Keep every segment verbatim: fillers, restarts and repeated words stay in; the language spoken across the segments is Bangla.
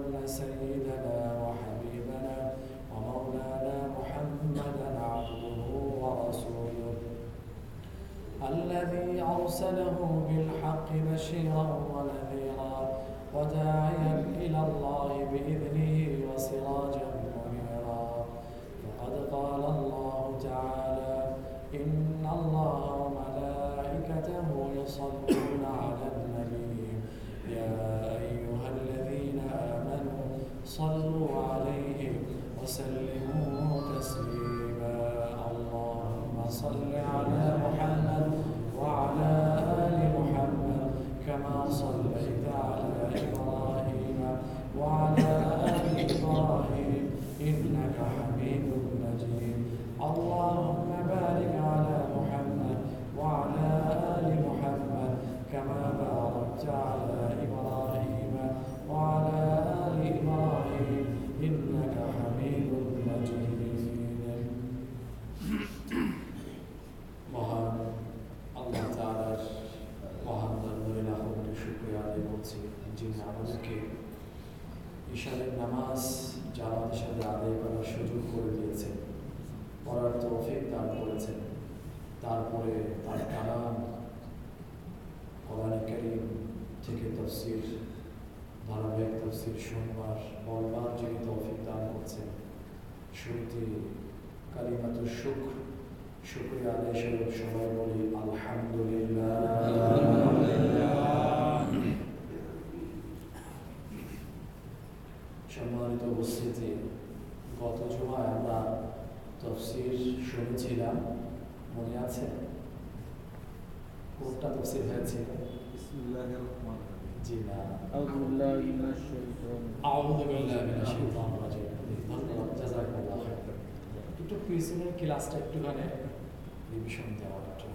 أن سيدنا وحبيبنا ومولانا محمدا عبده ورسوله الذي أرسله بالحق بشيرا ونذيرا وداعيا إلى الله بإذنه وسراجا منيرا. فقد قال الله تعالى: إن الله وملائكته يصلون على النبي يا أيها الذين آمنوا صلوا عليه وسلموا تسليما. اللهم صل على محمد وعلى آل محمد كما صليت على إبراهيم وعلى آل إبراهيم إنك حميد مجيد. اللهم بارك على محمد وعلى آل محمد كما باركت على إبراهيم وعلى آل إبراهيم إنك حميد مجيد. মহান আল্লাহ তাআলার মহান দরবারে লাখো কোটি শুকরিয়া আদায় করছি, যিনি আমাদেরকে ইশারের নামাজ জামাতের সাথে আদায় করার সুযোগ করে দিয়েছেন, পড়ার তৌফিক দান করেছেন। তারপরে তার কালাম কোরআন কারীম থেকে তাফসীর, ধারাবাহিক তাফসীর শুনবার বলবার যিনি তৌফিক দান করছেন, শুরুতে কালিমাতুশ শুকর শুকরিয়া আদায় স্বরূপ সবাই বলি আলহামদুলিল্লাহ। সম্মানিত উপস্থিতি, গত জুমায় আমরা তাফসীর শুনেছিলাম, মনে আছে? কোনটা তাফসীর হয়েছিল? বিসমিল্লাহির রহমানির রহিম। জি না, আউযু বিল্লাহি মিনাশ শাইতানির আউযু বিল্লাহি মিনাশ শাইতানির রাজিম। ধন্যবাদ, জাযাকাল্লাহ খাইর। একটু পিছনের ক্লাসটা একটুখানি রিভিশন দেওয়ার জন্য।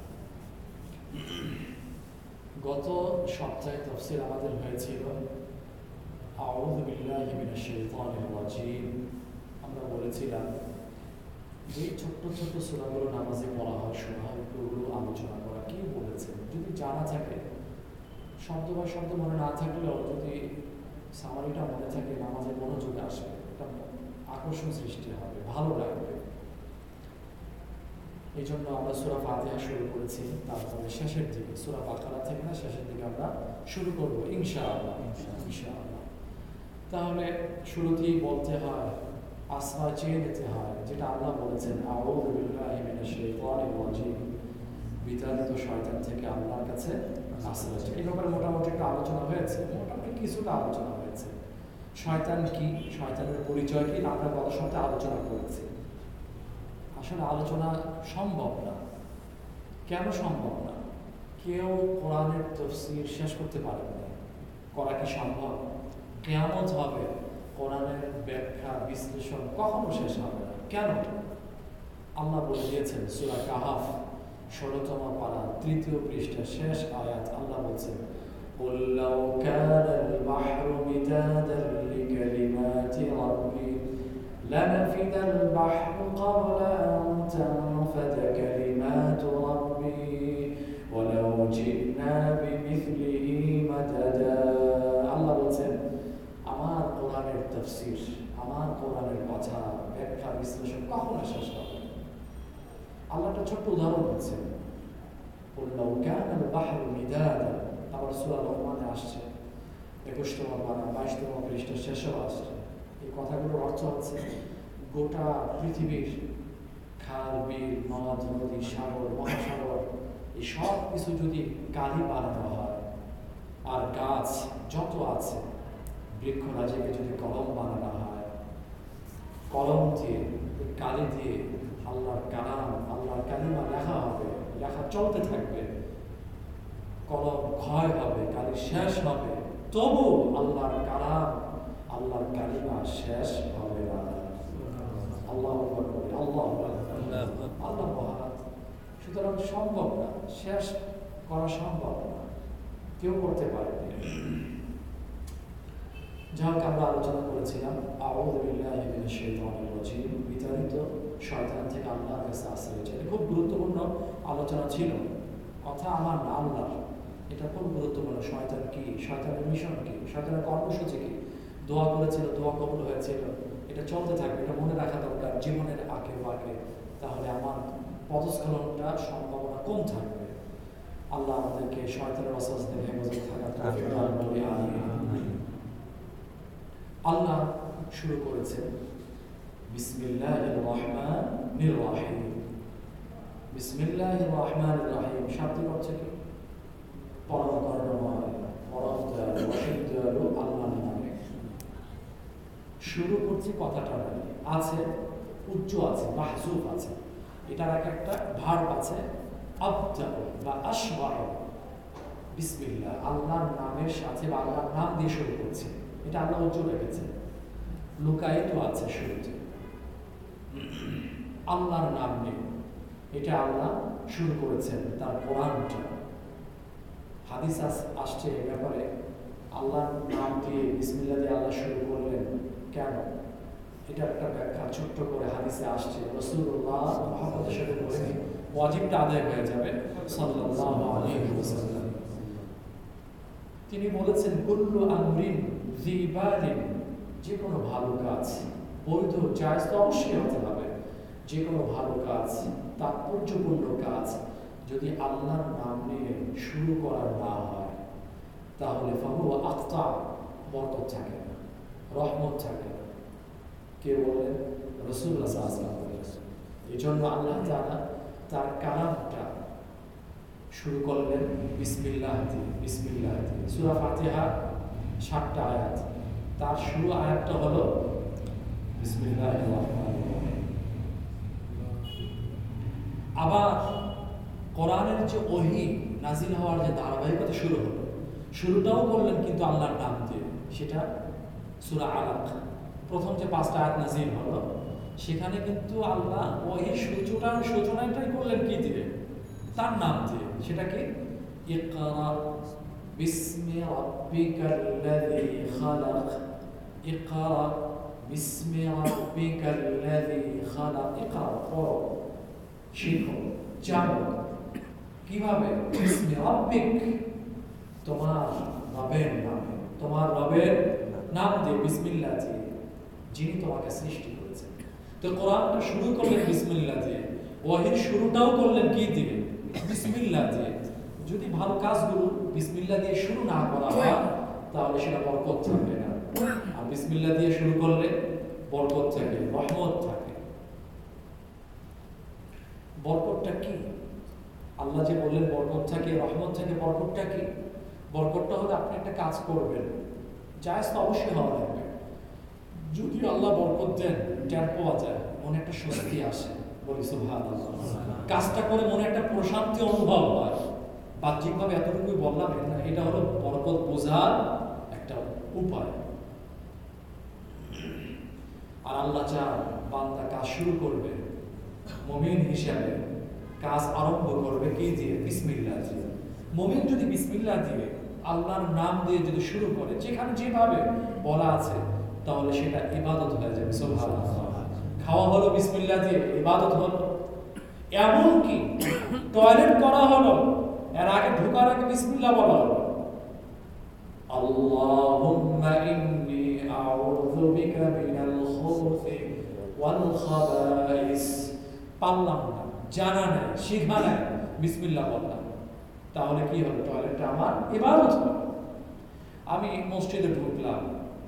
গত সপ্তাহে তাফসীর আমাদের হয়েছিল আউযু বিল্লাহি মিনাশ শাইতানির রাজিম। আমরা বলেছিলাম যে ছোট্ট ছোট্ট সূরাগুলো নামাজে পড়া হয়, শোনা হয়, ওগুলো আলোচনা করা। কি বলেছেন যদি জানা থাকে, শব্দ বা শব্দ মনে না থাকলেও যদি সামারিটা মনে থাকে, নামাজে মনোযোগে আসবে, একটা আকর্ষণ সৃষ্টি হবে, ভালো লাগবে। এই জন্য আমরা সূরা ফাতিহা শুরু করেছি, তারপরে শেষের দিকে সূরা বাকারা থেকে না শেষের দিকে আমরা শুরু করবো ইনশাআল্লাহ ইনশাআল্লাহ। তাহলে শুরুতেই বলতে হয়, আশ্রয় চেয়ে নিতে হয়, যেটা আল্লাহ বলেছেন আউযু বিল্লাহি মিনাশ শাইতানির রাজিম, বিতাড়িত শয়তান থেকে আল্লাহর কাছে আশ্রয় চাই। এই ব্যাপারে মোটামুটি একটা আলোচনা হয়েছে, মোটামুটি কিছুটা আলোচনা হয়েছে। শয়তান কি, শয়তানের পরিচয় কি, আমরা গত সপ্তাহে আলোচনা করেছি। আসলে আলোচনা সম্ভব না। কেন সম্ভব না? কেউ কোরআনের তাফসীর শেষ করতে পারবে না। করা কি সম্ভব? কিয়ামত হবে, কোরআনের ব্যাখ্যা বিশ্লেষণ কখনো শেষ হবে না। কেন? আল্লাহ বলে দিয়েছেন সূরা কাহাফ ষোলতম পারা তৃতীয় পৃষ্ঠা শেষ আয়াত। আল্লাহ বলছেন قُلْ لَوْ كَانَ الْبَحْرُ مِدَادًا لِكَلِمَاتِ رَبِّي لَنَفِدَ الْبَحْرُ قَبْلَ أَنْ تَنْفَدَ كَلِمَاتُ رَبِّي وَلَوْ جِئْنَا بِمِثْلِهِ مَدَدًا। আল্লাহ বলছেন আমার কোরআনের তাফসীর, আমার কোরআনের কথা, ব্যাখ্যা বিশ্লেষণ কখনো শেষ হবে না। আল্লাহ একটা ছোট্ট উদাহরণ দিচ্ছেন, قُلْ لَوْ كَانَ الْبَحْرُ مِدَادًا। আবার সূরা রহমানে আসছে একুশতম পারা বাইশতম পৃষ্ঠা শেষেও আসছে। এই কথাগুলোর অর্থ হচ্ছে গোটা পৃথিবীর খাল, বিল, নদ, নদী, সাগর, মহাসাগর, এই সব কিছু যদি কালি বানানো হয়, আর গাছ যত আছে, বৃক্ষরাজিকে যদি কলম বানানো হয়, কলম দিয়ে কালি দিয়ে আল্লাহর কালাম, আল্লাহর কালিমা লেখা হবে, লেখা চলতে থাকবে, কলম ক্ষয় হবে, কালি শেষ হবে, তবু আল্লাহর কালাম, আল্লাহর কালিমা শেষ হবে না। আল্লাহ আল্লাহ আল্লাহ মহান। সুতরাং সম্ভব না, শেষ করা সম্ভব না, কেউ করতে পারেনি। যাই হোক, আমরা আলোচনা করেছিলাম আউযু বিল্লাহি মিনাশ শাইতানির রাজিম, বিতাড়িত শয়তান থেকে আল্লাহর কাছে আশ্রয় চাই। খুব গুরুত্বপূর্ণ আলোচনা ছিল। কথা আমার না আল্লাহর, এটা খুব গুরুত্বপূর্ণ। শয়তান কি, শয়তানের মিশন কি, শয়তানের কর্মসূচি কি, দোয়া করেছিল, দোয়া কবুল হয়েছিল, এটা চলতে থাকবে, এটা মনে রাখা দরকার জীবনের আঁকে বাঁকে, তাহলে আমার পদস্খলনটা সম্ভাবনা কম থাকবে। আল্লাহ আমাদেরকে শয়তানের ওয়াসওয়াসা থেকে হেফাজত থাকার তৌফিক দান করে। আমিন। আল্লাহ শুরু করেছেন বিসমিল্লাহির রহমানির রহিম। বিসমিল্লাহির রহমানির রহিম শাব্দিক অর্থ কি? পরম করুণাময়, পরম দয়ালু, অসীম দয়ালু আল্লাহর নামে শুরু করছি। কথাটা আছে উচ্চ আছে, মাহজুফ আছে, এটার এক একটা ভার্ব আছে, আবদা বা আশবাহ। বিসমিল্লাহ আল্লাহর নামের সাথে বা আল্লাহর নাম দিয়ে শুরু করছি, এটা আল্লাহ উজ্জ্ব রেখেছে, লুকায়িত আছে শুরুতে আল্লাহর নাম নিয়ে, এটা আল্লাহ শুরু করেছেন তার কোরআনটা। হাদিস আসছে এ ব্যাপারে, আল্লাহর নাম দিয়ে বিসমিল্লাহ দিয়ে আল্লাহ শুরু করলেন কেন, এটা একটা ব্যাখ্যা ছোট্ট করে হাদিসে আসছে। রাসূলুল্লাহ মুহাম্মদের সাথে বলে ওয়াজিবটা আদায় হয়ে যাবে সাল্লাল্লাহু আলাইহি ওয়াসাল্লাম। তিনি বলেছেন কুল্লু আমরিন যী বালিন, যে কোনো ভালো কাজ, বৈধ জায়েজ তো অবশ্যই হতে হবে, যে কোনো ভালো কাজ, তাৎপর্যপূর্ণ কাজ যদি আল্লাহর নাম নিয়ে শুরু করা না হয় তাহলে ফাহুয়া আখতা, বরকত থাকে না, রহমত থাকে না। কে বলেন? রাসূলুল্লাহ সাল্লাল্লাহু আলাইহি ওয়াসাল্লাম। এই জন্য আল্লাহ তাআলা তার কালামটা শুরু করলেন বিসমিল্লাহ দিয়ে। বিসমিল্লাহ দিয়ে সূরা ফাতিহা সাতটা আয়াত, তার শুরু আয়াতটা হলো বিসমিল্লাহির রহমানির রহিম। আবার কোরআনের যে ওহী নাজিল হওয়ার যে ধারাবাহিকতা শুরু হলো, শুরুটাও করলেন কিন্তু আল্লাহর নাম দিয়ে, সেটা সূরা আলাক প্রথম যে পাঁচটা আয়াত নাজিল হলো সেখানে কিন্তু আল্লাহ ওহীর সূচনার সূচনাটাই করলেন কি দিয়ে? তার নাম দিয়ে। সেটা কি? ইকরা বিসমি রাব্বিকাল্লাযী খালাক, ইকরা বিসমি রাব্বিকাল্লাযী খালাক। ইকরা পড়ো, শিখো, জানো। কিভাবে? বিসমি রাব্বিক, তোমার রবের নামে, তোমার রবের নাম দিয়ে, বিসমিল্লাহ দিয়ে, যিনি তোমাকে সৃষ্টি করেছেন। তো কোরআনটা শুরু করলেন বিসমিল্লাহ দিয়ে, ওয়াহির শুরুটাও করলেন কি দিয়ে? বিসমিল্লাহ দিয়ে। যদি ভালো কাজগুলো বিসমিল্লাহ দিয়ে শুরু না করা হয় তাহলে সেটা বরকত থাকবে না, আর বিসমিল্লাহ দিয়ে শুরু করলে বরকত থাকে, রহমত থাকে। বরকতটা কি? আল্লাহ যে বললেন বরকত থাকে, রহমত থাকে, বরকতটা কি? বরকতটা হলো আপনি একটা কাজ করবেন, জায়েজ তো অবশ্যই হওয়া লাগবে। যদি আল্লাহ বরকত দেন, টের পাওয়া যায়, মনে একটা স্বস্তি আসে, বলি সুবহানাল্লাহ। কাজটা করে মনে একটা প্রশান্তি অনুভব হয়। বাহ্যিকভাবে এতটুকুই বললাম, এটা হলো বরকত বোঝার একটা উপায়। আর আল্লাহ চান বান্দা কাজ শুরু করবে, মুমিন হিসাবে কাজ আরম্ভ করবে কি দিয়ে? বিসমিল্লাহ দিয়ে। মুমিন যদি বিসমিল্লাহ দিয়ে, আল্লাহর নাম দিয়ে যদি শুরু করে, যেখানে যেভাবে বলা আছে, তাহলে সেটা ইবাদত হয়ে যাবে। সুবহানাল্লাহ। খাওয়া হলো বিসমিল্লাহ দিয়ে, ইবাদত হলো। এমনকি টয়লেট করা হলো, এর আগে ঢোকার আগে বিসমিল্লাহ বলা হলো, আল্লাহুম্মা ইন্নী আউযু বিকা মিনাল খুবুসি ওয়াল খাবাইস। পারলাম না, জানা নাই, শিখা নাই, বিসমিল্লাহ বললাম, তাহলে কি হলো? টয়লেটটা আমার ইবাদত হলো। আমি মসজিদে ঢুকলাম,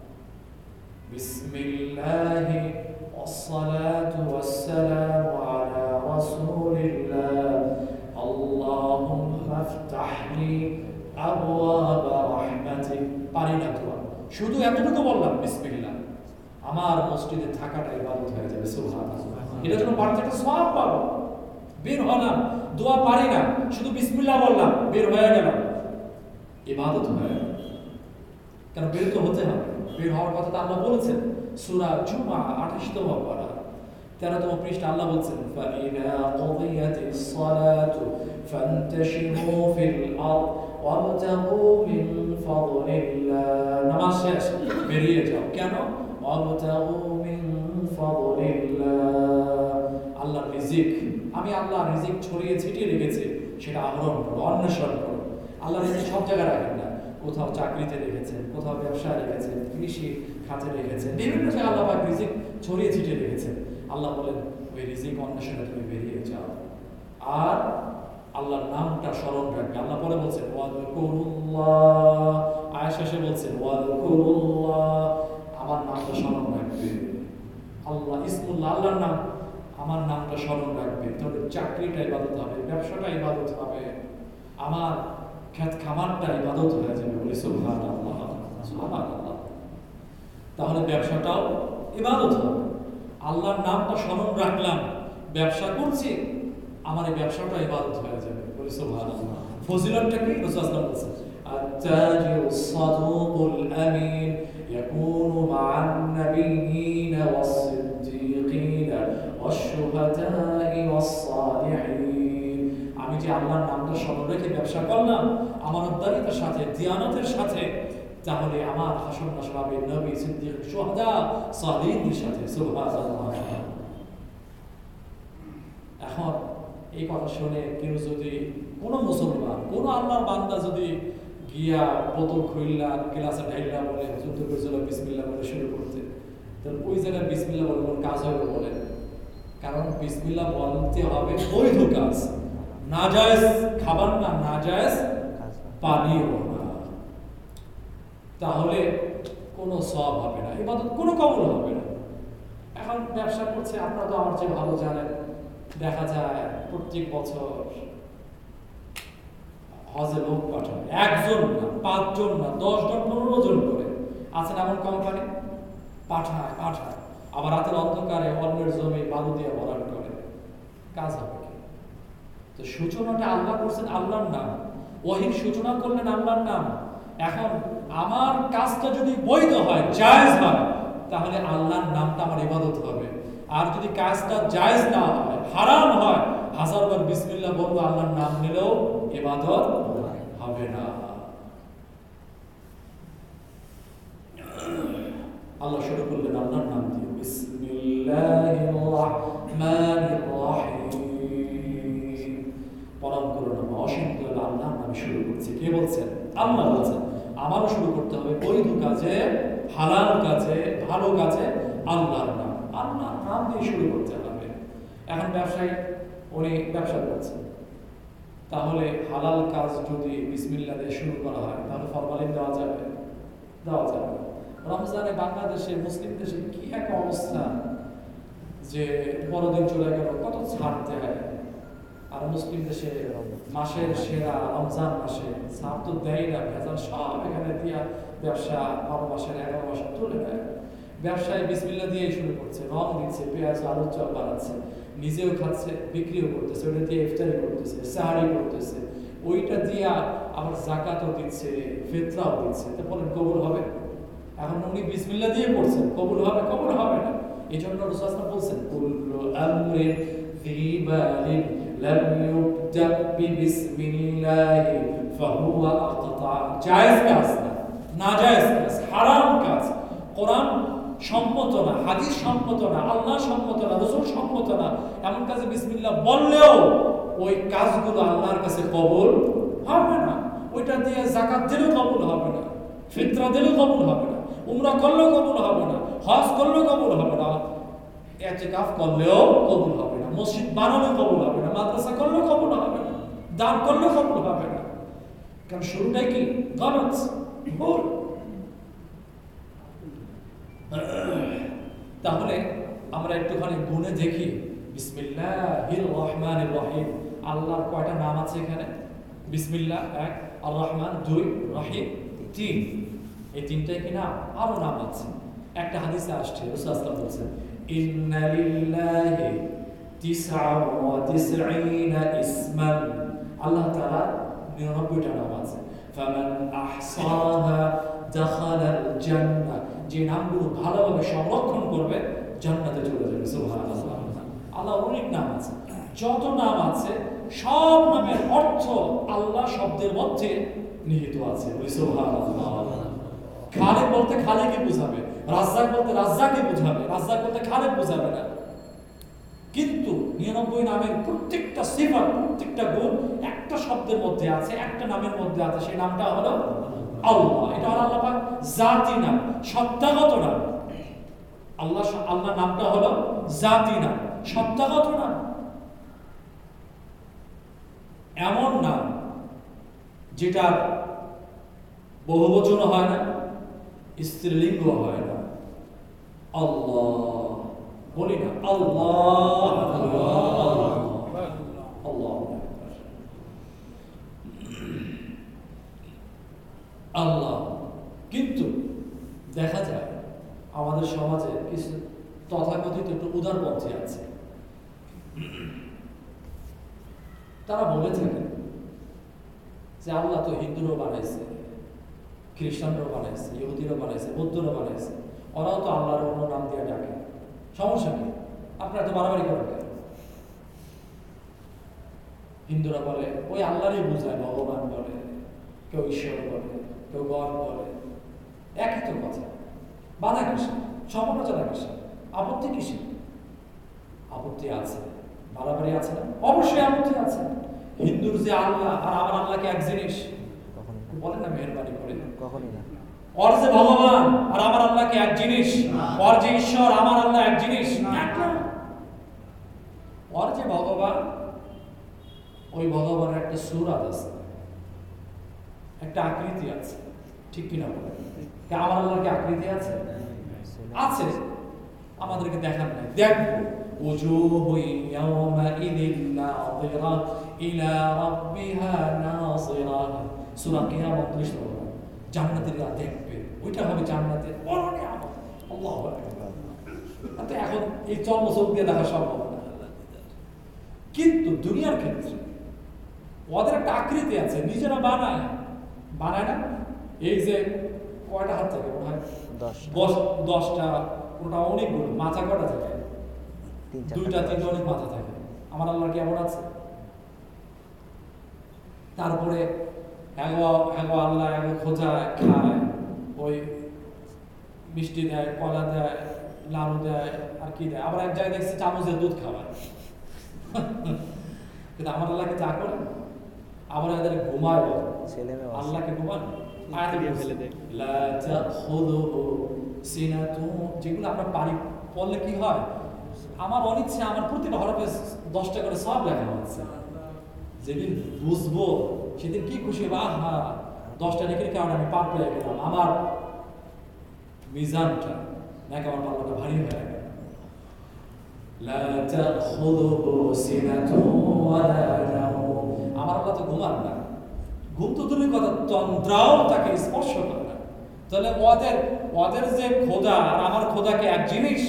বিসমিল্লাহি ওয়াসসালাতু ওয়াসসালামু আলা রাসূলিল্লাহ আল্লাহুম্মা ইফতাহলি আবওয়াবা রাহমাতিক। পারি না তো, শুধু এতটুকু বললাম বিসমিল্লাহ, আমার মসজিদে থাকাটা ইবাদত হয়ে যাবে। সুবহানাল্লাহ। এটা জন্য বাড়তি একটা সওয়াব পাবো। বের হলাম, দোয়া পারি না, শুধু বিসমিল্লাহ বললাম, বের হয়ে গেলাম, ইবাদত হয়ে গেল। কেন? বের তো হতে হবে, বের হওয়ার কথা তো আল্লাহ বলেছেন। সূরা জুমা আঠাশতম পারা তেরোতম পৃষ্ঠা আল্লাহ বলছেন, ফাইযা কুদিয়াতিস সালাতু ফান্তাশিরু ফিল আরদ ওয়াবতাগু মিন ফাদলিল্লাহ। নামাজ শেষ, বেরিয়ে যাও। কেন? ওয়াবতাগু মিন ফাদলিল্লাহ, আল্লাহর রিজিক, আমি আল্লাহর রিজিক ছড়িয়ে ছিটিয়ে রেখেছি, সেটা আহরণ করো, অন্বেষণ করো। আল্লাহর রিজিক সব জায়গায় রাখেন না, কোথাও চাকরিতে রেখেছেন, কোথাও ব্যবসায় রেখেছেন, কৃষি খাতে রেখেছেন, বিভিন্ন জায়গায় আল্লাহ পাক রিজিক ছড়িয়ে ছিটিয়ে রেখেছেন। আল্লাহ বলেন ওই রিজিক অন্বেষণে তুমি বেরিয়ে যাও আর আল্লাহর নামটা স্মরণ রাখবে। আল্লাহ পরে বলছেন ওয়াযকুরুল্লাহ, আয়েশা শেষে বলছেন ওয়াযকুরুল্লাহ, আমার নামটা স্মরণ রাখবে। আল্লাহ ইসমুল্লাহ, আল্লাহর নাম, আমার নামটা স্মরণ রাখবে। তাহলে চাকরিটা ইবাদত হবে, ব্যবসাটা ইবাদত হবে, আমার ক্ষেত খামারটা ইবাদত হয়ে যাবে। বলি সুবহানাল্লাহ, সুবহানাল্লাহ। তাহলে ব্যবসাটাও ইবাদত হবে। আল্লাহর নামটা স্মরণ রাখলাম, ব্যবসা করছি, আমার এই ব্যবসাটা ইবাদত হয়ে যাবে। বলি সুবহানাল্লাহ। ফজিলতটা কি? রাসূল সাল্লাল্লাহু আলাইহি ওয়াসাল্লাম আত-তাজিরু সাদুকুল আমিন ইয়াকুনু মা'আন নাবিয়্যিন ওয়াস-সিদ্দীকিন ওয়াশ-শুহাদা'i ওয়াস-সালিহিন। আমি যে আল্লাহর নামটা স্মরণ রেখে ব্যবসা করলাম আমানতদারিতার সাথে, দিয়ানতের সাথে, তাহলে আমার হাসর নাসর হবে নবী, সিদ্দিক, শুহাদা, সালিহীনদের সাথে। সুবহানাল্লাহ। এখন এই কথা শুনে কেউ যদি, কোনো মুসলমান, কোনো আল্লাহর বান্দা যদি গিয়া বোতল খুললা গ্লাসে ঢাইলা বলে যুদ্ধ করেছিল বিসমিল্লাহ বলে শুরু করতে, তাহলে ওই জায়গায় বিসমিল্লাহ বলে কোনো কাজ হবে বলে? কারণ বিসমিল্লাহ বলতে হবে বৈধ কাজ, নাজায়েজ খাবার না, নাজায়েজ পানিও না, তাহলে কোনো সওয়াব হবে না, ইবাদত কোনো কবুল হবে না। এখন ব্যবসা করছে, আপনারা তো আমার চেয়ে ভালো জানেন, দেখা যায় প্রত্যেক বছর হজে লোক পাঠায়, একজন না, পাঁচজন না, দশ জন, পনেরো জন করে আছেন এমন কোম্পানি, পাঠায় পাঠায় আবার রাতের অন্ধকারে অন্যের জমি বালু দিয়ে ভরাট করে, কাজ হবে কি? তো সূচনাটা আল্লাহ করছেন আল্লাহর নাম, ওহীর সূচনা করলেন আল্লাহর নাম। এখন আমার কাজটা যদি বৈধ হয়, জায়েজ হয়, তাহলে আল্লাহর নামটা আমার ইবাদত হবে। আর যদি কাজটা জায়েজ না হয়, হারাম হয়, হাজারবার বিসমিল্লাহ বলবো, আল্লাহর নাম নিলেও ইবাদত হবে না। আল্লাহ শুরু করলেন আল্লাহর নাম দিয়ে, বিসমিল্লাহির রাহমানির রাহিম। পরম করুণাময় অসীম দয়ালু আল্লাহর নামে শুরু করছি। কে বলছেন? আল্লাহ বলছেন। আমারও শুরু করতে হবে বৈধ কাজে, হালাল কাজে, ভালো কাজে আল্লাহর নাম, আল্লাহর নাম দিয়ে শুরু করতে হবে। এখন ব্যবসায়ী উনি ব্যবসা করছেন, তাহলে হালাল কাজ যদি বিসমিল্লাহ দিয়ে শুরু করা হয়, তাহলে ফরমালিন দেওয়া যাবে? দেওয়া যাবে না। রমজানে বাংলাদেশে, মুসলিম দেশে কি এক অবস্থা, যে বড়দিন চলে গেল কত ছাড় দেয়, আর মুসলিম দেশে মাসের সেরা রমজান মাসে ছাড় তো দেয় না, ভেজাল সব এখানে দিয়া ব্যবসা বারো মাসের এগারো মাসে তুলে নেয়। ব্যবসায় বিসমিল্লাহ দিয়ে শুরু করছে, রং দিচ্ছে, পেঁয়াজ আলুর চপ বানাচ্ছে, নিজেও খাচ্ছে, বিক্রিও করতেছে, ওইটা দিয়ে ইফতারি করতেছে, সাহারি করতেছে, ওইটা দিয়া আবার যাকাতও দিচ্ছে, ফিতরাও দিচ্ছে। তো বলেন কবুল হবে? এখন উনি বিসমিল্লাহ দিয়ে করছেন, কবুল হবে? কবুল হবে না। এই জন্য রাসূল সাল্লাল্লাহু আলাইহি ওয়াসাল্লাম বলছেন, কুল্লু আমরিন ফি বালিন লাম ইউবদা বিসমিল্লাহি ফাহুয়া আকতা। জায়েজ কাজ না, নাজায়েজ কাজ, হারাম কাজ, কোরআন সম্মত না, হাদিস সম্মত না, আল্লাহ সম্মত না, রাসূল সম্মত না, এমন কাজে বিসমিল্লাহ বললেও ওই কাজগুলো আল্লাহর কাছে কবুল হবে না। ওইটা দিয়ে যাকাত দিলেও কবুল হবে না, ফিতরা দিলেও কবুল হবে না, উমরা করলেও কবুল হবে না, হজ করলেও কবুল হবে না, ইতিকাফ করলেও কবুল হবে না, মসজিদ বানালেও কবুল হবে না, মাদ্রাসা করলেও কবুল হবে না, দান করলেও কবুল হবে না। কারণ শুরুটাই কি? গলত, ভুল। তাহলে আমরা একটুখানি গুণে দেখি, বিসমিল্লাহির রহমানির রহিম, আল্লাহর কয়টা নাম আছে এখানে? বিসমিল্লাহ এক, আর রহমান দুই, রহিম তিন। এই তিনটাই কি নাম? আরো নাম আছে। একটা হাদিসে আসছে, রাসূল সাল্লাল্লাহু আলাইহি ওয়াসাল্লাম বলেছেন, ইন্না লিল্লাহি তিসআন ওয়া তিসঈনা ইসমান। আল্লাহ তাআলা নিরানব্বইটা নাম আছে। ফামান আহসাহা দাখালাল জান্নাহ। যে নামগুলো ভালোভাবে সংরক্ষণ করবে জান্নাতে চলে যাবে। সুবহানাল্লাহ। আল্লাহ অনেক নাম আছে, যত নাম আছে সব নামের অর্থ আল্লাহ শব্দের মধ্যে নিহিত আছে। সুবহানাল্লাহ। খালেক বলতে খালেকই বোঝাবে, রাজ্জাক বলতে রাজ্জাকই বোঝাবে, রাজ্জাক বলতে খালেক বোঝাবে না। কিন্তু নিরানব্বই নামের প্রত্যেকটা সিফাত, প্রত্যেকটা গুণ একটা শব্দের মধ্যে আছে, একটা নামের মধ্যে আছে, সেই নামটা হলো আল্লাহ, এটা হলো আল্লাহ পাক জাতি নাম, সত্তাগত নাম। আল্লাহ আল্লাহ নামটা হলো জাতি নাম, সত্তাগত নাম, এমন নাম যেটা বহুবচন হয় না, স্ত্রীলিঙ্গ হয় না। আল্লাহ বলি না, আল্লাহ আল্লাহ আল্লাহ আল্লাহ। কিন্তু দেখা যায় আমাদের সমাজে কিছু তথাকথিত একটু উদারপন্থী আছে, তারা বলে থাকেন যে আল্লাহ তো হিন্দুরও বানাইছে, খ্রিস্টানরাও বানাইছে, ইহুদিরও বানাইছে, বৌদ্ধরও বানাইছে, ওরাও তো আল্লাহর অন্য নাম দিয়ে ডাকে, সমস্যা নেই, আপনারা তো বাড়াবাড়ি করেন কেন? হিন্দুরা বলে ওই আল্লাহরই বুঝায়, ভগবান বলে, কেউ ঈশ্বর বলে, কেউ গড বলে, একই তো কথা। বাধা কিসে, সমালোচনা কিসে, আপত্তি কিসে? আপত্তি আছে, বাড়াবাড়ি আছে না? অবশ্যই আপত্তি আছে। হিন্দুর যে আল্লাহ আর আমার আল্লাহকে এক জিনিস বলেন না, মেহরবানি করে, কখনই না। ওর যে ভগবান আর আমার আল্লাহকে এক জিনিস, ওর যে ঈশ্বর আমার আল্লাহ এক জিনিস, ওর যে ভগবান, ওই ভগবানের একটা সুরাত আছে, একটা আকৃতি আছে, ঠিক কিনা বলে? আমার আল্লাহর কি আকৃতি আছে? আছে, আমাদেরকে দেখার নাই, দেখবো। وجوه يومئذ ناظرة إلى ربها ناظرة সূরা কিয়ামত ত্রিশ নম্বর। জান্নাতীরা দেখবে, ওইটা হবে জান্নাতের বড় নিয়ামত। আল্লাহু আকবার। তো এখন এই চর্মচোখ দিয়ে দেখা সম্ভব না, কিন্তু দুনিয়ার ক্ষেত্রে ওদের একটা আকৃতি আছে, নিজেরা বানায় বানায় না। এই যে কয়টা হাত থাকে, মনে হয় দশটা, ওটা অনেকগুলো মাথা কটা থাকে, দুইটা তিনটা অনেক মাথা থাকে। আমার আল্লাহর কেমন আছে? তারপরে এগো এগো আল্লাহ এগো খোঁজা খায়, ওই মিষ্টি দেয়, কলা দেয়, লাড়ু দেয়, আর কি দেয়। আবার এক জায়গায় দেখছি চামচে দুধ খাওয়ায়। কিন্তু আমার আল্লাহকে চা করে, আবার এদের ঘুমায়, আল্লাহকে ঘুমান যেগুলো আমরা পারি পড়লে কি হয়, আমার অনিচ্ছে আমার প্রতিটা হরফে দশটা করে সব লেখা হচ্ছে। যেদিন বুঝবো সেদিন কি খুশি, বা হা দশটা নেকির কারণে আমি পাপ পেয়ে গেলাম, আমার মিজানটা নাকি আমার পাল্লাটা ভারী হয়ে গেল। আমার আল্লাহ তো ঘুমান না, ঘুম তো দূরের কথা, তন্দ্রাও তাকে স্পর্শ করে না। তাহলে ওদের ওদের যে খোদা আর আমার খোদাকে এক জিনিস।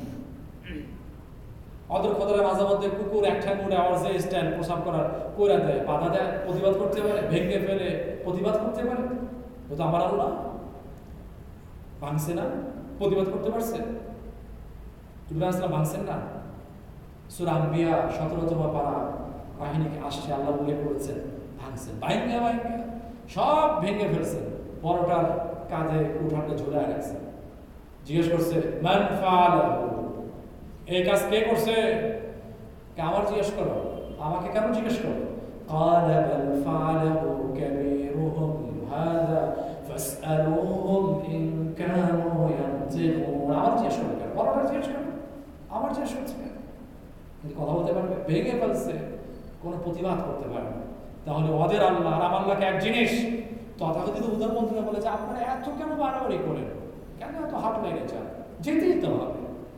ওদের খোদার মাঝে মধ্যে কুকুর একটা মুড়ে আমার যে স্টাইল প্রসাব করার কইরা দেয়, বাধা দেয়, প্রতিবাদ করতে পারে, ভেঙে ফেলে প্রতিবাদ করতে পারে। ও তো আমার আল্লাহ ভাঙছে না, প্রতিবাদ করতে পারছে। ইব্রাহিম আলাইহিস সালাম ভাঙছেন না? সূরা আম্বিয়া সতেরোতম পারা কাহিনীকে আসছে, আল্লাহ উল্লেখ করেছেন ভাঙছেন, ভাঙে ভাঙে সব ভেঙে ফেলছেন, বড়টার কাঁধে উঠানটা ঝুলায় রাখছেন। জিজ্ঞেস করছে মান ফাআলাহু, এই কাজ কে করছে? আমার জিজ্ঞেস করো, আমাকে কেন জিজ্ঞেস করো? ক্বালা বাল ফাআলাহু কাবীরুহুম হাযা ফাসআলুহুম ইন কানু ইয়ানতিকুন। আমার জিজ্ঞেস করো কেন? বড়টা জিজ্ঞেস করো, আমার জিজ্ঞেস করছে কেন? কিন্তু কথা বলতে পারবে? ভেঙে ফেলছে, কোনো প্রতিবাদ করতে পারবে না। তাহলে ওদের আল্লাহ আর আমার আল্লাহকে এক জিনিস। তথাকথিত উদারপন্থীরা বলে যে আপনারা এত কেন বাড়াবাড়ি করেন, কেন এত হাট লেগে যান, যেতেই তো হবে।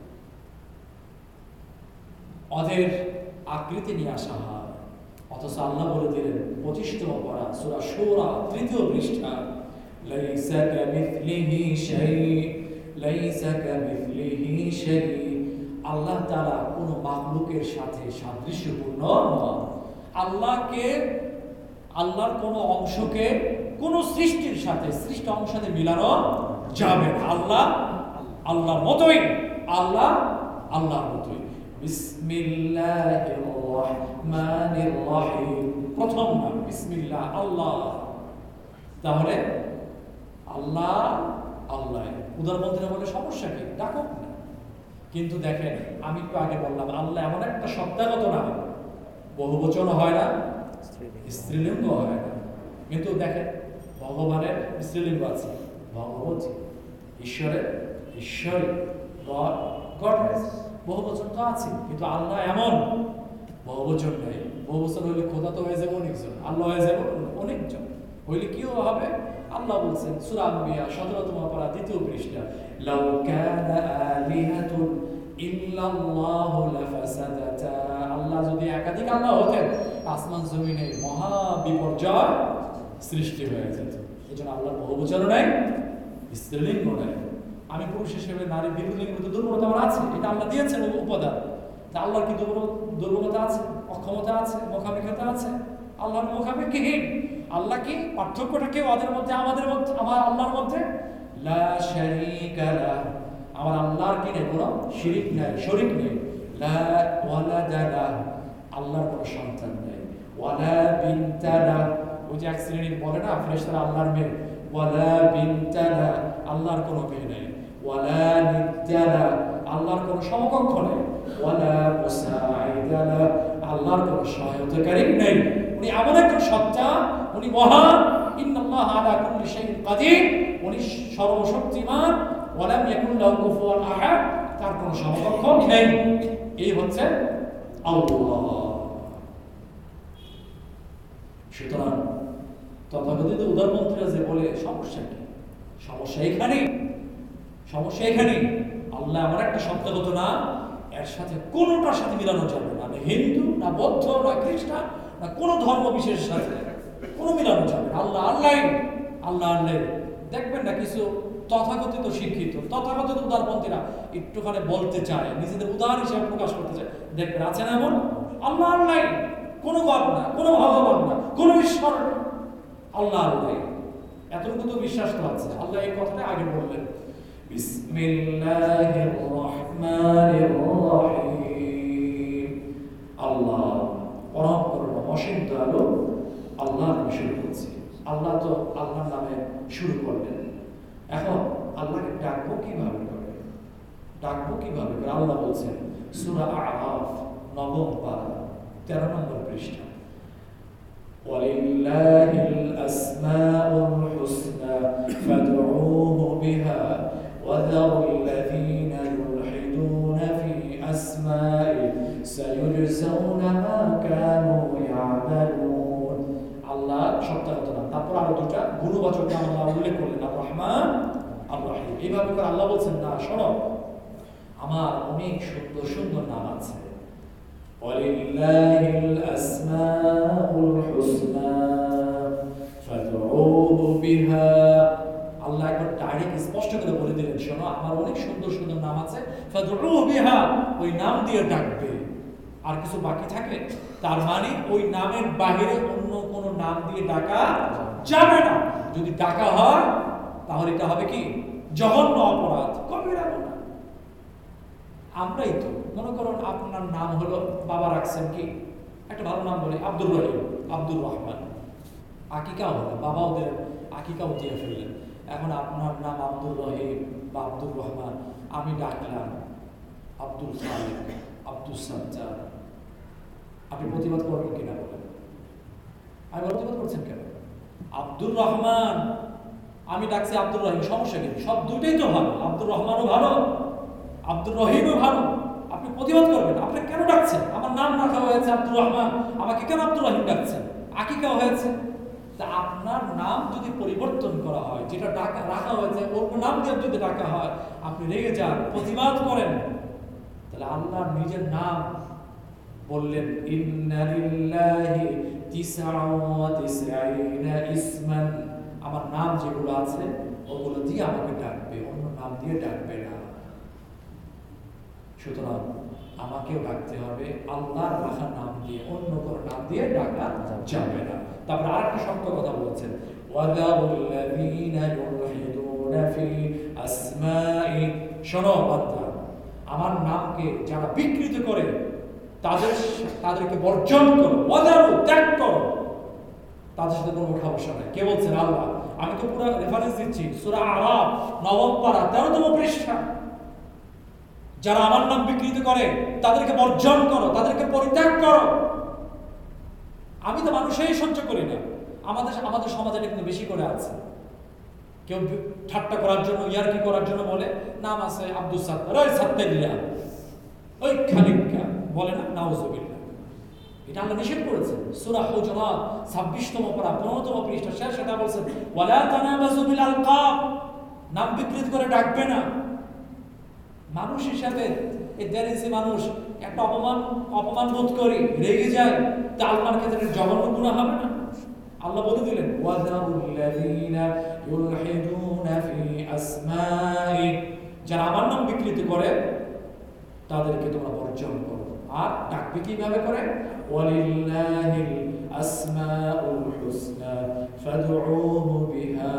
ওদের আকৃতি নিয়ে আসা হয়, অথচ আল্লাহ বলে দিলেন পঁচিশতম পারা সূরা শূরা তৃতীয় পৃষ্ঠা, লাইসা কামিথলিহি শাই লাইসা কামিথলিহি শাই। আল্লাহ তাআলা কোনো মাখলুকের সাথে সাদৃশ্যপূর্ণ নয়। আল্লাহকে, আল্লাহর কোনো অংশকে কোনো সৃষ্টির সাথে সৃষ্ট অংশের সাথে মিলানো যাবে না। আল্লাহ আল্লাহর মতোই, আল্লাহ আল্লাহর মতোই। বিসমিল্লাহির রহমানির রহিম, প্রথম নাম বিসমিল্লাহ, আল্লাহ। তাহলে আল্লাহ আল্লাহ। উদারপন্থীরা বলে সমস্যা কি, ডাকুক না। কিন্তু দেখেন, আমি একটু আগে বললাম আল্লাহ এমন একটা শব্দাগত নাম, বহুবচন হয় না, স্ত্রীলিঙ্গ হয় না। কিন্তু দেখেন ভগবানের স্ত্রীলিঙ্গ আছে, ভগবতী, ঈশ্বরের ঈশ্বরী, গড গডনেস, বহুবচন তো আছে, কিন্তু আল্লাহ এমন বহুবচন নেই। বহুবচন হইলে খোদা তো হয়ে যাবে অনেকজন, আল্লাহ হয়ে যাবে অনেকজন, হইলে কি হবে? আল্লাহ বলছেন সূরা আম্বিয়া সতেরোতম পারা দ্বিতীয় পৃষ্ঠা, লাউ কানা আলিহাতুন ইল্লাল্লাহু লাফাসাদাতা, আল্লাহ যদি একাধিক আল্লাহ হতেন আসমান জমিনে মহা বিপর্যয় সৃষ্টি হয়ে যেত। এজন্য আল্লাহর বহুবচন নাই, স্ত্রীলিঙ্গ নাই। আমি পুরুষ হিসেবে নারী বিরুলিঙ্গ দুর্বলতা আমার আছে, এটা আল্লাহ দিয়েছেন উপাদান। তা আল্লাহর কি দুর্বল দুর্বলতা আছে, অক্ষমতা আছে, মুখাপেক্ষতা আছে? আল্লাহর মুখাপেক্ষীহীন। আল্লাহ কি পার্থক্যটা কেউ ওদের মধ্যে আমাদের মধ্যে আমার আল্লাহর মধ্যে? লা শারীকা লাহ, আমার আল্লাহর কি নেই কোনো শিরিক নাই, শরীক নেই। লা ওয়ালাদা লাহ, আল্লাহর কোনো সন্তান নেই। ওয়ালা বিনতা লাহ, ওই যে এক শ্রেণীর বলে না ফেরেশতারা আল্লাহর মেয়ে, ওয়ালা বিনতা লাহ, আল্লাহর কোনো মেয়ে নেই। ওয়ালা নিদ্দা লাহ, আল্লাহর কোনো সমকক্ষ নেই। ওয়ালা মুসাঈদা লাহ, আল্লাহর কোনো সহায়তাকারী নেই। উনি এমন একজন সত্তা, উনি মহান, ইন্নাল্লাহ আলা কুল্লি শাইইন কাদির, উনি সর্বশক্তিমান। ওয়ালাম ইয়াকুন লাহু কুফুয়ান আহাদ, তার কোনো সমকক্ষ নেই। এই হচ্ছে আল্লাহ। সুতরাং তথাকথিত উদারপন্থীরা যে বলে সমস্যা কি, সমস্যা এখানে, সমস্যা এখানে আল্লাহ আমার একটা শব্দগত না, এর সাথে কোনোটার সাথে মিলানো যাবে না, না হিন্দু, না বৌদ্ধ, না খ্রিস্টান, না কোনো ধর্ম বিশেষের সাথে কোনো মিলানো যাবে না। আল্লাহ আল্লাহ, আল্লাহ আল্লাহ। দেখবেন না কিছু তথাকথিত শিক্ষিত তথাকথিত উদারপন্থীরা একটুখানি বলতে চায়, নিজেদের উদার হিসেবে প্রকাশ করতে চায়, দেখবেন আছে না এমন? আল্লাহ আল্লাহ, কোনো গড না, কোনো ভগবান না, কোনো ঈশ্বর না, আল্লাহ আল্লাহ। এতটুকু তো বিশ্বাস তো আছে। আল্লাহ এই কথাটা আগে বললেন, বিসমিল্লাহির রহমানির রহিম, আল্লাহ পরম করুণা অসীম দয়ালু, আল্লাহ নামে শুরু করছি। আল্লাহ তো আল্লাহর নামে শুরু করলেন, এখন আল্লাহকে ডাকবো কিভাবে করে, ডাকবো কিভাবে করে? আল্লাহ বলছেন সূরা আরাফ নবম পারা তেরো নম্বর পৃষ্ঠা, ওয়ালিল্লাহিল আসমাউল হুসনা ফাদউহু বিহা ওয়াযারুল্লাযীনা ইউলহিদুনা ফি আসমাই সায়ুজজাউনা মা কানু ইয়ামালুন। আল্লাহ সপ্তাহগত নাম, তারপর আরো দুটা গুণবাচক নাম আল্লাহ উল্লেখ করলেন, আর রহমান আর রহিম। এইভাবে করে আল্লাহ বলছেন না শোনো, আমার অনেক সুন্দর সুন্দর নাম আছে। ওয়ালিল্লাহিল আসমাউল হুসনা ফাদউহু বিহা, আল্লাহ একবার ডাইরেক্ট স্পষ্ট করে বলে দিলেন শোনো আমার অনেক সুন্দর সুন্দর নাম আছে, ফাদউহু বিহা, ওই নাম দিয়ে ডাকবে। আর কিছু বাকি থাকে? তার মানে ওই নামের বাইরে অন্য কোনো নাম দিয়ে ডাকা যাবে না। যদি ডাকা হয় তাহলে এটা হবে কি জঘন্য অপরাধ, কবিরা গুনাহ। আমরাই তো মনে করুন আপনার নাম হলো, বাবা রাখছেন কি একটা ভালো নাম বলে আব্দুর রহিম, আব্দুর রহমান, আকিকা হলো, বাবা ওদের আকিকাও দিয়ে ফেললেন। এখন আপনার নাম আব্দুর রহিম বা আব্দুর রহমান, আমি ডাকলাম আব্দুল খালিক, আব্দুল সাজ্জাদ, আপনি প্রতিবাদ করবেন কিনা বলেন? আমি প্রতিবাদ করছেন কেন? আব্দুর রহমান, আমি ডাকছি আব্দুর রহিম, সমস্যা কি? সব দুটোই তো ভালো, আব্দুর রহমানও ভালো, আব্দুর রহিমও ভালো, আপনি প্রতিবাদ করবেন। আপনি কেন ডাকছেন? আমার নাম রাখা হয়েছে আব্দুর রহমান, আমাকে কেন আব্দুর রহিম ডাকছেন? আকিকা হয়েছে, তা আপনার নাম যদি পরিবর্তন করা হয়, যেটা ডাকা রাখা হয়েছে অন্য নাম দিয়ে যদি ডাকা হয়, আপনি রেগে যান, প্রতিবাদ করেন, তাহলে আল্লাহ নিজের নাম বললেন ইন্না লিল্লাহি তিসআ ওয়া তিসঈনা ইসমান, আমার নাম যেগুলো আছে ওগুলো দিয়ে আমাকে ডাকবে, অন্য নাম দিয়ে ডাকবে না। সুতরাং আমাকেও ডাকতে হবে আল্লাহর রাখা নাম দিয়ে, অন্য কোনো নাম দিয়ে ডাকা যাবে না। তারপর আরেকটা শক্ত কথা বলছেন, ওয়াযারুল্লাযীনা ইউলহিদুনা ফি আসমাই, শোনো বান্দা, আমার নামকে যারা বিকৃত করে তাদের তাদেরকে বর্জন করো, ওয়াযারু, ত্যাগ করো, তাদের সাথে কোনো ওঠা বসা নাই। কে বলছেন? আল্লাহ। আমি তো পুরো রেফারেন্স দিচ্ছি সূরা আরাফ নবম পারা তেরোতম পৃষ্ঠা। যারা আমার নাম বিকৃত করে তাদেরকে বর্জন করো, তাদেরকে পরিত্যাগ করো। আমি তো মানুষই সহ্য করি না, আমাদের আমাদের সমাজে এটা কিন্তু বেশি করে আছে। কেউ ঠাট্টা করার জন্য, ইয়ারকি করার জন্য বলে নাম আছে আব্দুল সাত্তার, ওই সাত্তারিয়া, ওই খালিকা বলে না, নাউজুবিল্লাহ। এটা আল্লাহ নিষেধ করেছেন। সূরা হুজুরাত ছাব্বিশতম পারা পনেরোতম পৃষ্ঠা শেষ সেটা বলছেন, ওয়ালা তানাবাযু বিল আলকাব, নাম বিকৃত করে ডাকবে না। মানুষ হিসাবে এই দেরিসি মানুষ একটা অপমান অপমান বোধ করি, রেগে যায়, তা আল্লাহর ক্ষেত্রে জঘন্য গুনাহ হবে না? আল্লাহ বলে দিলেন, ওয়াযারুল্লাযীনা ইউলহিদুনা ফি আসমাই, যারা আমার নাম বিকৃত করে তাদেরকে তোমরা বর্জন করো। আর ডাকবে কিভাবে করে? ওয়ালিল্লাহিল আসমাউল হুসনা ফাদউহু বিহা,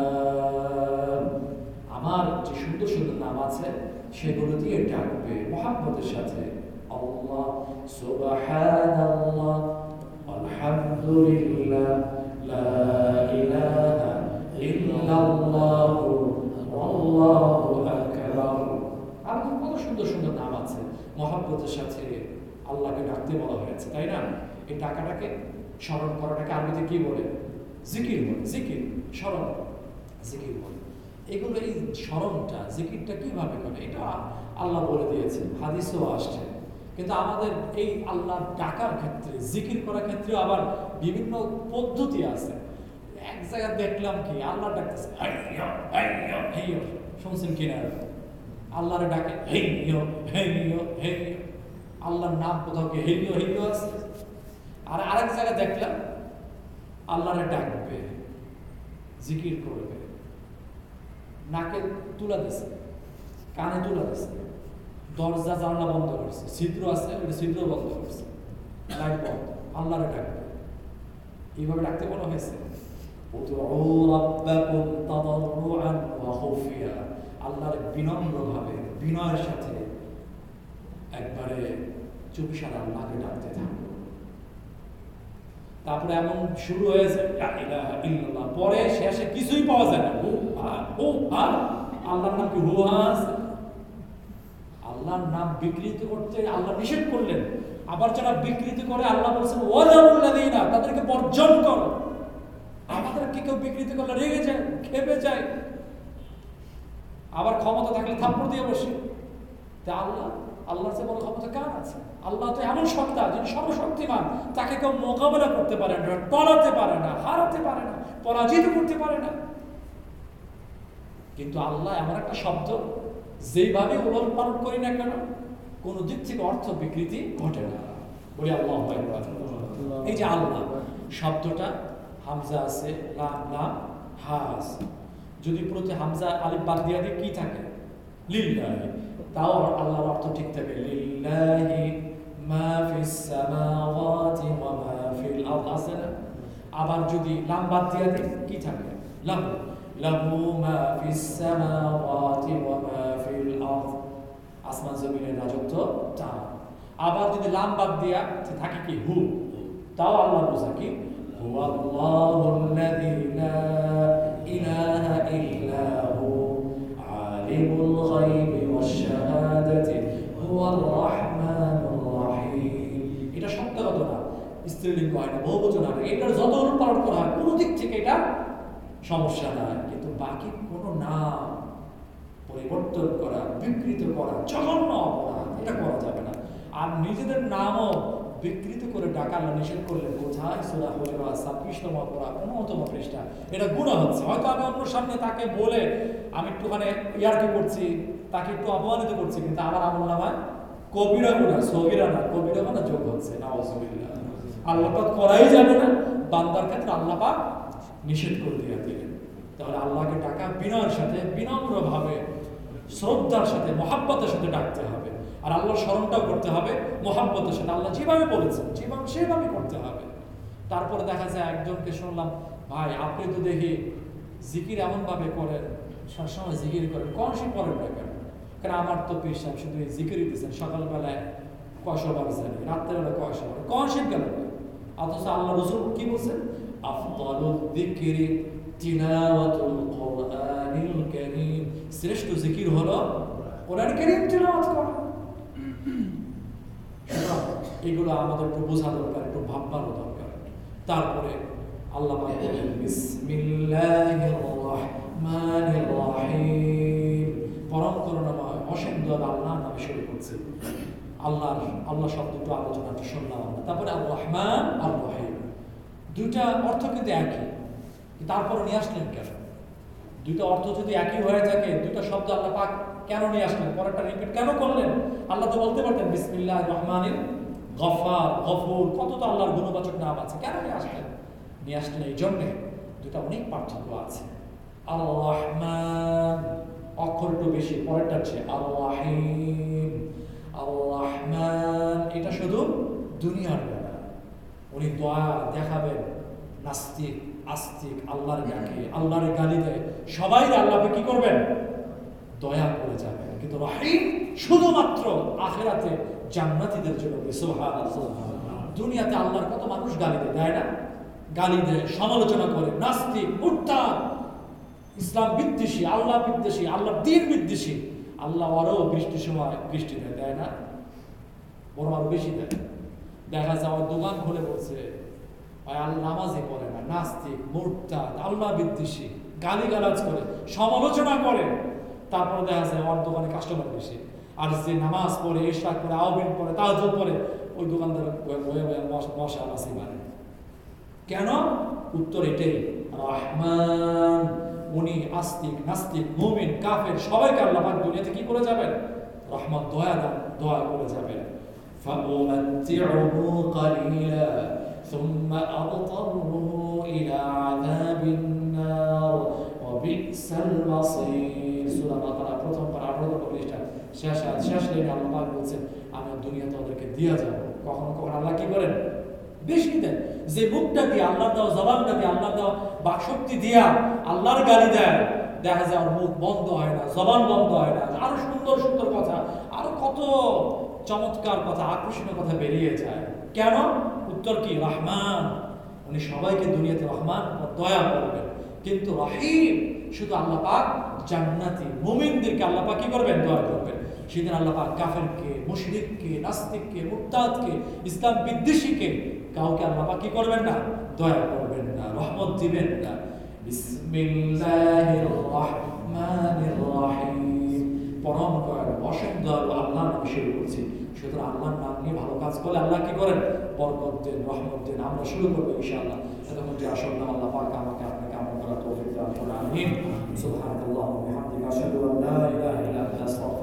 আমার যে সুন্দর সুন্দর নাম আছে সেগুলো দিয়ে ডাকবে মুহাব্বতের সাথে। আল্লাহ, সুবহানাল্লাহ, আলহামদুলিল্লাহ, লা ইলাহা ইল্লাল্লাহ, আল্লাহু আকবার। আর কত সুন্দর সুন্দর নাম আছে, মুহাব্বতের সাথে আল্লাহকে ডাকতে বলা হয়েছে, তাই না? এই টাকাটাকে স্মরণ করাটাকে আরবিতে কি বলে? জিকির বলে। জিকির, স্মরণ, জিকির বলে। এগুলো, এই স্মরণটা, জিকিরটা কিভাবে করে এটা আল্লাহ বলে দিয়েছে, হাদিসেও আসছে। কিন্তু আমাদের এই আল্লাহ ডাকার ক্ষেত্রে, জিকির করার ক্ষেত্রে আবার বিভিন্ন পদ্ধতি আছে। এক জায়গায় দেখলাম কি আল্লাহ ডাকতেছে, হাইয়ো হাইয়ো হাইয়ো, শুনছেন কিনা? আল্লাহরে ডাকে হাইয়ো হাইয়ো হাইয়ো, আল্লাহর নাম কোথাও কি হাইয়ো হাইয়ো আছে? আর আরেক জায়গায় দেখলাম আল্লাহরে ডাকবে, জিকির করবে, নাকে তুলা দিছে, কানে তুলা দিছে, দরজা জানলা বন্ধ করছে, ছিদ্র আছে ওটা ছিদ্র বন্ধ করছে, লাইট বন্ধ, আল্লাহরে ডাকবে। এইভাবে ডাকতে বলা হয়েছে। আল্লাহর বিনম্রভাবে, বিনয়ের সাথে একবারে চুপিসারে আল্লাহকে ডাকতে থাকবে। তারপরে এমন শুরু হয়েছে লা ইলাহা ইল্লাল্লাহ, পরে শেষে কিছুই পাওয়া যায় না, হু হা হু হা। আল্লাহর নাম কি হু হা আছে? আল্লাহর নাম বিকৃত করতে আল্লাহ নিষেধ করলেন। আবার যারা বিকৃত করে আল্লাহ বলছেন ওয়াযারুল্লাযীনা, তাদেরকে বর্জন করো। আমাদের কি কেউ বিকৃত করলে রেগে যায়, খেপে যায়, আবার ক্ষমতা থাকলে থাপ্পড় দিয়ে বসে। তা আল্লাহ, আল্লাহর চেয়ে বড় ক্ষমতা কার আছে? আল্লাহ তো এমন সত্তা যিনি সর্বশক্তিমান, তাকে কেউ মোকাবেলা করতে পারে না, টলাতে পারে না, হারাতে পারে না, পরাজিত করতে পারে না। কিন্তু আল্লাহ এমন একটা শব্দ, যেইভাবে উলট পালট করি না কেন, কোন দিক থেকে অর্থ বিকৃতি ঘটে না। বলি আল্লাহু আকবার। এই যে আল্লাহ শব্দটা, হামজা আছে, লাম লাম হা আছে, যদি প্রতি হামজা আলিফ বাদ দিয়া দিয়ে কি থাকে? লিল্লাহি, তাও আল্লাহর অর্থ ঠিক থাকে, লিল্লাহি মা ফিস সামাওয়াতি ওয়া মা ফিল আরদ আছে না? আবার যদি লাম বাদ দিয়া দিই কি থাকে? লাহু, লাহু মা ফিস সামাওয়াতি ওয়া মা ফিল আরদ, আসমান জমিনের রাজত্ব তার। আবার যদি লাম বাদ দিয়া থাকে কি? হু, তাও আল্লাহ বোঝা কি? হুয়াল্লাহুল্লাযী লা ইলাহা ইল্লা হু আলিমুল গায়বি ওয়াশ শাহাদাতি হুয়ার রাহমানুর রাহিম। এটা শব্দগত না, স্ত্রীলিঙ্গ হয় না, বহুবচন হয় না, এটার যত উল্টাপাল্ট করা হয় কোনো দিক থেকে এটা সমস্যা নাই। কিন্তু বাকি কোনো নাম পরিবর্তন করা, বিকৃত করা জঘন্য অপরাধ, এটা করা যাবে না। আর নিজেদের নামও বিকৃত করে ডাকা আল্লাহ নিষেধ করলে কোথায়? সূরা হুজুরাত ছাব্বিশতম পারা পনেরোতম পৃষ্ঠা। এটা গুনাহ হচ্ছে। হয়তো আমি অন্য সামনে তাকে বলে আমি একটুখানি ইয়ারকি করছি, তাকে একটু অপমানিত করছি, কিন্তু আমার আমলনামায় কবিরা গুনাহ, সগীরা না, কবিরা গুনাহ যোগ হচ্ছে। নাউযুবিল্লাহ। আল্লাহ পাক করাই যাবে না, বান্দার ক্ষেত্রে আল্লাহ পাক নিষেধ করে দিয়ে দিলেন। তাহলে আল্লাহকে ডাকা বিনয়ের সাথে, বিনম্রভাবে, শ্রদ্ধার সাথে, মহাব্বতের সাথে ডাকতে হবে। আর আল্লাহর স্মরণটাও করতে হবে মহাব্বতের সাথে, আল্লাহ যেভাবে বলেছেন যেভাবে সেভাবে করতে হবে। তারপরে দেখা যায় একজনকে শুনলাম, ভাই আপনি তো দেখি জিকির এমনভাবে করেন, সবসময় জিকির করেন, কনসি করেন না কেন? কারণ আমার তো পীর সাহেব শুধু জিকিরই দিচ্ছেন, সকালবেলায় কয়শো বার জানি, রাত্রেবেলা কয়শো বার, কনসি কেন? অথচ আল্লাহ রাসূল কি বলছেন? আফদালুয যিকরি তিলাওয়াতুল কুরআনিল কারীম, শ্রেষ্ঠ জিকির হলো কোরআন কারীম তিলাওয়াত করা। এগুলো আমাদের একটু বোঝা দরকার, একটু ভাববারও দরকার। তারপরে আল্লাহ পাক বলেন বিসমিল্লাহির রহমানির রহিম, পরম করুণাময় অসীম দয়ালু আল্লাহর নামে শুরু করছি। আল্লাহর আল্লাহ শব্দটা আলোচনাটা শুনলাম আমরা। তারপরে আর রহমান আর রহিম, দুইটা অর্থ কিন্তু একই, তারপরে নিয়ে আসলেন কেন? দুইটা অর্থ যদি একই হয়ে থাকে, দুইটা শব্দ আল্লাহ পাক কেন নিয়ে আসলেন? পরেরটা রিপিট কেন করলেন? আল্লাহ তো বলতে পারতেন বিসমিল্লাহির রহমানির গফার, গফুর, কত তো আল্লাহর গুণবাচক নাম আছে, কেন নিয়ে আসলেন? নিয়ে আসলেন এই জন্যে, দুটা অনেক পার্থক্য আছে। আর রহমান অক্ষর একটু বেশি, পরেরটা হচ্ছে আর রহিম। আর রহমান এটা শুধু দুনিয়ার ব্যাপার, উনি দয়া দেখাবেন নাস্তিক আস্তিক, আল্লাহর ডাকে আল্লাহর গালি দেয় সবাই আল্লাহকে কি করবেন? দয়া করে যাবেন। কিন্তু রহিম শুধুমাত্র আখিরাতে জান্নাতীদের জন্য। সুবহানাল্লাহ। দুনিয়াতে আল্লাহর কত মানুষ গালি দেয়, দেয় না? গালি দেয়, সমালোচনা করে, নাস্তিক মুরতাদ, ইসলাম বিদ্বেষী, আল্লাহ বিদ্বেষী, আল্লাহ দ্বীন বিদ্বেষী, আল্লাহ আরো বৃষ্টির সময় বৃষ্টি দেয়, দেয় না? বড় আরো বেশি দেয়। দেখা যাওয়ার দোকান খুলে বলছে নামাজই পড়ে না, নাস্তিক মুরতাদ, আল্লাহ বিদ্বেষী, গালিগালাজ করে, সমালোচনা করে, তারপরে দেখা যায় ওর দোকানে কাস্টমার বেশি। আর যে নামাজ পড়ে, ইশরাক পড়ে, আওয়াবিন পড়ে, তাহাজ্জুদ পড়ে, ওই দোকানদার বয়ে বয়ে মশা মাছি মারে। কেন? উত্তর এটাই, রহমান উনি আস্তিক নাস্তিক মুমিন কাফের সবাইকে আল্লাহ পাক দুনিয়াতে কি করে যাবেন? রহমত দয়া দান দয়া করে যাবেন। ফাউমাত্তিউহু কালিলা সুম্মা আদতারহু ইলা আযাবিন-নার ওয়া বি'সাল মাসীর। সূরা বাকারা প্রথম পারা আঠারো পৃষ্ঠা শেষ শেষ লাইনে আল্লাহ পাক বলেন আমি দুনিয়াতে ওদেরকে দিয়া যাব। কখনো কখনো আল্লাহ কি করেন? বেশি দেন। যে মুখটা দিয়ে আল্লাহ দাও, জবানটা দিয়ে আল্লাহ দাও, বাকশক্তি দিয়া আল্লাহর গালি দেয়, দেখা যায় ওর মুখ বন্ধ হয় না, জবান বন্ধ হয় না, আরো সুন্দর সুন্দর কথা, আরো কত চমৎকার কথা, আকর্ষণীয় কথা বেরিয়ে যায়। কেন? উত্তর কি? রহমান উনি সবাইকে দুনিয়াতে রহমান দয়া করবেন। কিন্তু রহিম শুধু আল্লাহ পাক জান্নাতি মুমিনদেরকে আল্লাহ পাক কি করবেন? দয়া করবেন। সেদিন আল্লাহ পাক কাফেরকে, মুশরিককে, নাস্তিককে, মুরতাদকে, ইসলাম বিদ্বেষীকে কাউকে আল্লাহ পাক কি করবেন না? দয়া করবেন না, রহমত দিবেন না। বিসমিল্লাহির রহমানির রহিম, পরম দয়ালু অসীম দয়ালু আল্লাহর নামে শুরু করছি। সুতরাং আল্লাহর নাম নিয়ে ভালো কাজ করলে আল্লাহ কি করেন? বরকত দেন, রহমত দেন। আমরা শুরু করবো ইনশাআল্লাহ। এতক্ষণ যে আসল নাম আল্লাহ পাক আমাকে আপনাকে আমল করার তৌফিক দান করুন। আমিন। সুবহানাল্লাহি ওয়া বিহামদিহি আশহাদু আল্লা ইলাহা ইল্লা আনতা